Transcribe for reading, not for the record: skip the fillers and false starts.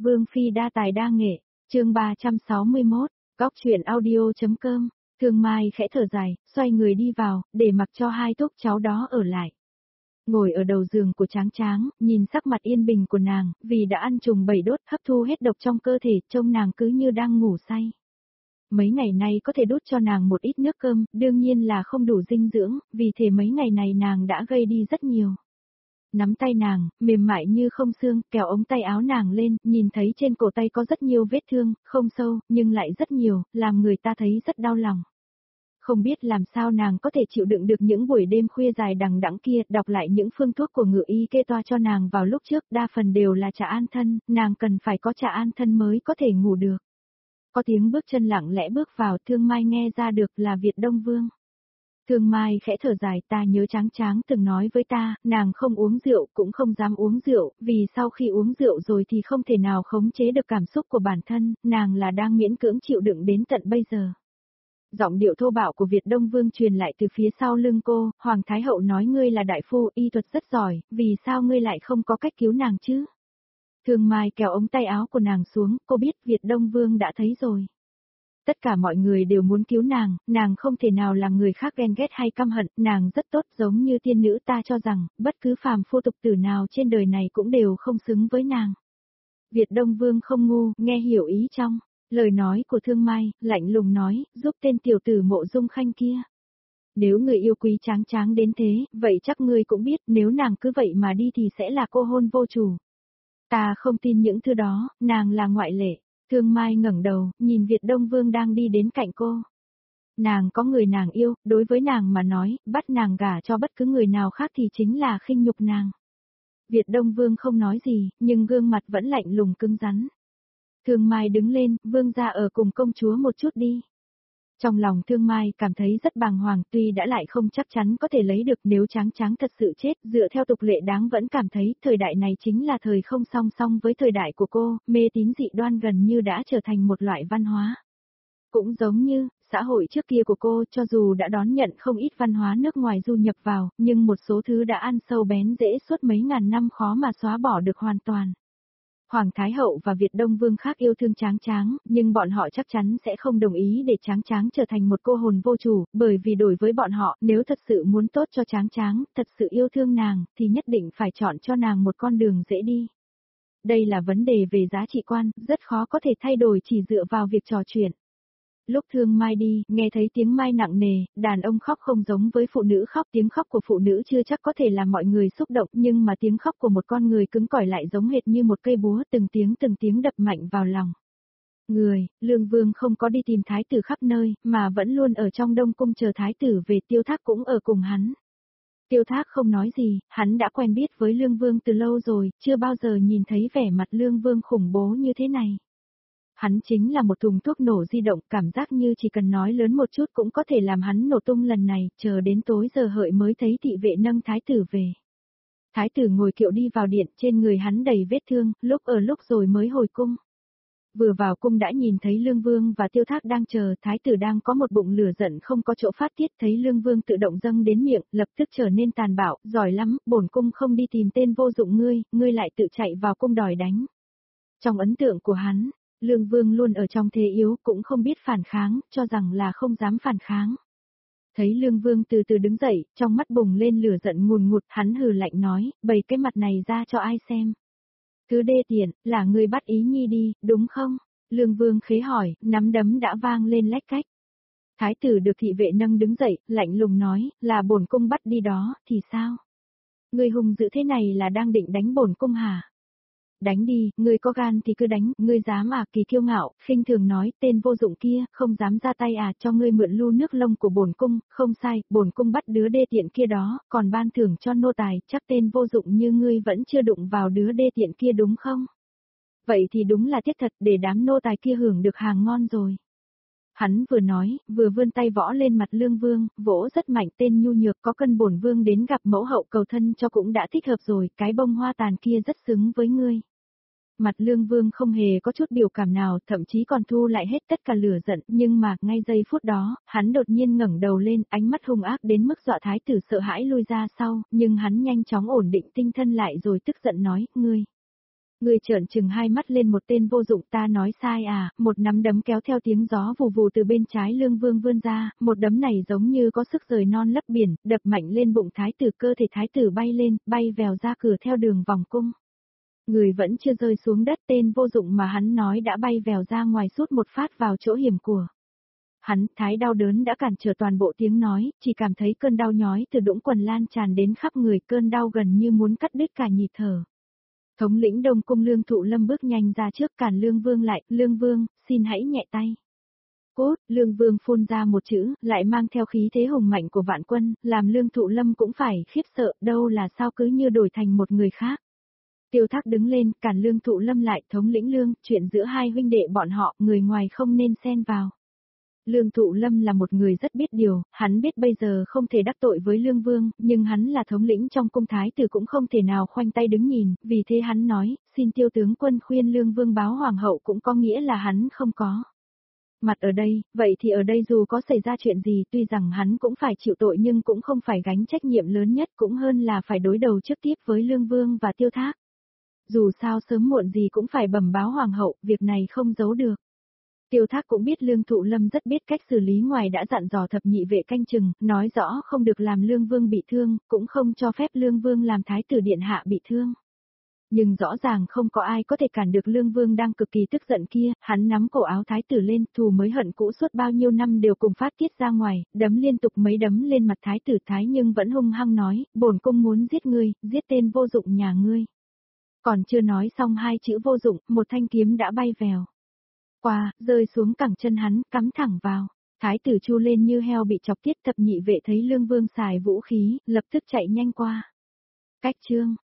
Vương phi đa tài đa nghệ, chương 361, góc truyện audio.com. Thương Mai khẽ thở dài, xoay người đi vào, để mặc cho hai thúc cháu đó ở lại. Ngồi ở đầu giường của Tráng Tráng, nhìn sắc mặt yên bình của nàng, vì đã ăn trùng bầy đốt hấp thu hết độc trong cơ thể, trông nàng cứ như đang ngủ say. Mấy ngày nay có thể đút cho nàng một ít nước cơm, đương nhiên là không đủ dinh dưỡng, vì thế mấy ngày này nàng đã gây đi rất nhiều. Nắm tay nàng, mềm mại như không xương, kéo ống tay áo nàng lên, nhìn thấy trên cổ tay có rất nhiều vết thương, không sâu, nhưng lại rất nhiều, làm người ta thấy rất đau lòng. Không biết làm sao nàng có thể chịu đựng được những buổi đêm khuya dài đằng đẵng kia, đọc lại những phương thuốc của ngự y kê toa cho nàng vào lúc trước, đa phần đều là trà an thân, nàng cần phải có trà an thân mới có thể ngủ được. Có tiếng bước chân lặng lẽ bước vào, Thương Mai nghe ra được là Việt Đông Vương. Thương Mai khẽ thở dài, ta nhớ Tráng Tráng từng nói với ta, nàng không uống rượu, cũng không dám uống rượu, vì sau khi uống rượu rồi thì không thể nào khống chế được cảm xúc của bản thân, nàng là đang miễn cưỡng chịu đựng đến tận bây giờ. Giọng điệu thô bạo của Việt Đông Vương truyền lại từ phía sau lưng cô, Hoàng Thái Hậu nói ngươi là đại phu, y thuật rất giỏi, vì sao ngươi lại không có cách cứu nàng chứ? Thương Mai kéo ống tay áo của nàng xuống, cô biết Việt Đông Vương đã thấy rồi. Tất cả mọi người đều muốn cứu nàng không thể nào làm người khác ghen ghét hay căm hận, nàng rất tốt giống như tiên nữ, ta cho rằng, bất cứ phàm phu tục tử nào trên đời này cũng đều không xứng với nàng. Việt Đông Vương không ngu, nghe hiểu ý trong lời nói của Thương Mai, lạnh lùng nói, giúp tên tiểu tử Mộ Dung Khanh kia. Nếu người yêu quý Tráng Tráng đến thế, vậy chắc ngươi cũng biết, nếu nàng cứ vậy mà đi thì sẽ là cô hôn vô chủ. Ta không tin những thứ đó, nàng là ngoại lệ. Thương Mai ngẩng đầu, nhìn Việt Đông Vương đang đi đến cạnh cô. Nàng có người nàng yêu, đối với nàng mà nói, bắt nàng gả cho bất cứ người nào khác thì chính là khinh nhục nàng. Việt Đông Vương không nói gì, nhưng gương mặt vẫn lạnh lùng cứng rắn. Thương Mai đứng lên, Vương gia ở cùng công chúa một chút đi. Trong lòng Thương Mai cảm thấy rất bàng hoàng, tuy đã lại không chắc chắn có thể lấy được, nếu Tráng Tráng thật sự chết, dựa theo tục lệ đáng vẫn cảm thấy thời đại này chính là thời không song song với thời đại của cô, mê tín dị đoan gần như đã trở thành một loại văn hóa. Cũng giống như, xã hội trước kia của cô, cho dù đã đón nhận không ít văn hóa nước ngoài du nhập vào, nhưng một số thứ đã ăn sâu bén rễ suốt mấy ngàn năm khó mà xóa bỏ được hoàn toàn. Hoàng Thái Hậu và Việt Đông Vương khác yêu thương Tráng Tráng, nhưng bọn họ chắc chắn sẽ không đồng ý để Tráng Tráng trở thành một cô hồn vô chủ, bởi vì đối với bọn họ, nếu thật sự muốn tốt cho Tráng Tráng, thật sự yêu thương nàng, thì nhất định phải chọn cho nàng một con đường dễ đi. Đây là vấn đề về giá trị quan, rất khó có thể thay đổi chỉ dựa vào việc trò chuyện. Lúc Thương Mai đi, nghe thấy tiếng Mai nặng nề, đàn ông khóc không giống với phụ nữ khóc, tiếng khóc của phụ nữ chưa chắc có thể làm mọi người xúc động, nhưng mà tiếng khóc của một con người cứng cỏi lại giống hệt như một cây búa, từng tiếng đập mạnh vào lòng. Lương Vương không có đi tìm thái tử khắp nơi, mà vẫn luôn ở trong Đông Cung chờ thái tử về, Tiêu Thác cũng ở cùng hắn. Tiêu Thác không nói gì, hắn đã quen biết với Lương Vương từ lâu rồi, chưa bao giờ nhìn thấy vẻ mặt Lương Vương khủng bố như thế này. Hắn chính là một thùng thuốc nổ di động, cảm giác như chỉ cần nói lớn một chút cũng có thể làm hắn nổ tung lần này, chờ đến tối giờ hợi mới thấy thị vệ nâng thái tử về. Thái tử ngồi kiệu đi vào điện, trên người hắn đầy vết thương, lúc rồi mới hồi cung. Vừa vào cung đã nhìn thấy Lương Vương và Tiêu Thác đang chờ, thái tử đang có một bụng lửa giận không có chỗ phát tiết, thấy Lương Vương tự động dâng đến miệng, lập tức trở nên tàn bạo, giỏi lắm, bổn cung không đi tìm tên vô dụng ngươi lại tự chạy vào cung đòi đánh. Trong ấn tượng của hắn, Lương Vương luôn ở trong thế yếu, cũng không biết phản kháng, cho rằng là không dám phản kháng. Thấy Lương Vương từ từ đứng dậy, trong mắt bùng lên lửa giận ngùn ngụt, hắn hừ lạnh nói, bày cái mặt này ra cho ai xem. Thứ đê tiện, là ngươi bắt Ý Nhi đi, đúng không? Lương Vương khế hỏi, nắm đấm đã vang lên lách cách. Thái tử được thị vệ nâng đứng dậy, lạnh lùng nói, là bổn cung bắt đi đó, thì sao? Ngươi hùng dữ thế này là đang định đánh bổn cung hả? Đánh đi, ngươi có gan thì cứ đánh, ngươi dám à? Kỳ kiêu ngạo, khinh thường nói, tên vô dụng kia, không dám ra tay à? Cho ngươi mượn lu nước lông của bổn cung, không sai, bổn cung bắt đứa đê tiện kia đó, còn ban thưởng cho nô tài, chắc tên vô dụng như ngươi vẫn chưa đụng vào đứa đê tiện kia đúng không? Vậy thì đúng là thiết thật, để đám nô tài kia hưởng được hàng ngon rồi. Hắn vừa nói, vừa vươn tay võ lên mặt Lương Vương, vỗ rất mạnh, tên nhu nhược, có cân bổn vương đến gặp mẫu hậu cầu thân cho cũng đã thích hợp rồi, cái bông hoa tàn kia rất xứng với ngươi. Mặt Lương Vương không hề có chút biểu cảm nào, thậm chí còn thu lại hết tất cả lửa giận, nhưng mà, ngay giây phút đó, hắn đột nhiên ngẩng đầu lên, ánh mắt hung ác đến mức dọa thái tử sợ hãi lui ra sau, nhưng hắn nhanh chóng ổn định tinh thần lại rồi tức giận nói, ngươi. Người trợn trừng hai mắt lên một tên vô dụng, ta nói sai à, một nắm đấm kéo theo tiếng gió vù vù từ bên trái Lương Vương vươn ra, một đấm này giống như có sức rời non lấp biển, đập mạnh lên bụng thái tử, cơ thể thái tử bay lên, bay vèo ra cửa theo đường vòng cung. Người vẫn chưa rơi xuống đất, tên vô dụng mà hắn nói đã bay vèo ra ngoài sút một phát vào chỗ hiểm của. Hắn, thái đau đớn đã cản trở toàn bộ tiếng nói, chỉ cảm thấy cơn đau nhói từ đũng quần lan tràn đến khắp người, cơn đau gần như muốn cắt đứt cả nhịp thở. Thống lĩnh Đông Cung Lương Thụ Lâm bước nhanh ra trước cản Lương Vương lại, Lương Vương, xin hãy nhẹ tay. Cốt, Lương Vương phun ra một chữ, lại mang theo khí thế hùng mạnh của vạn quân, làm Lương Thụ Lâm cũng phải khiếp sợ, đâu là sao cứ như đổi thành một người khác. Tiêu Thác đứng lên, cản Lương Thụ Lâm lại, thống lĩnh Lương, chuyện giữa hai huynh đệ bọn họ, người ngoài không nên xen vào. Lương Thụ Lâm là một người rất biết điều, hắn biết bây giờ không thể đắc tội với Lương Vương, nhưng hắn là thống lĩnh trong cung thái tử cũng không thể nào khoanh tay đứng nhìn, vì thế hắn nói, xin Tiêu tướng quân khuyên Lương Vương báo hoàng hậu cũng có nghĩa là hắn không có mặt ở đây, vậy thì ở đây dù có xảy ra chuyện gì tuy rằng hắn cũng phải chịu tội nhưng cũng không phải gánh trách nhiệm lớn nhất, cũng hơn là phải đối đầu trực tiếp với Lương Vương và Tiêu Thác. Dù sao sớm muộn gì cũng phải bẩm báo hoàng hậu, việc này không giấu được. Tiêu Thác cũng biết Lương Thụ Lâm rất biết cách xử lý, ngoài đã dặn dò thập nhị vệ canh chừng, nói rõ không được làm Lương Vương bị thương, cũng không cho phép Lương Vương làm thái tử điện hạ bị thương. Nhưng rõ ràng không có ai có thể cản được Lương Vương đang cực kỳ tức giận kia, hắn nắm cổ áo thái tử lên, thù mới hận cũ suốt bao nhiêu năm đều cùng phát tiết ra ngoài, đấm liên tục mấy đấm lên mặt thái tử, thái nhưng vẫn hung hăng nói, bổn cung muốn giết ngươi, giết tên vô dụng nhà ngươi. Còn chưa nói xong hai chữ vô dụng, một thanh kiếm đã bay vèo qua, rơi xuống cẳng chân hắn, cắm thẳng vào. Thái tử chu lên như heo bị chọc tiết, thập nhị vệ thấy Lương Vương xài vũ khí, lập tức chạy nhanh qua. Cách chương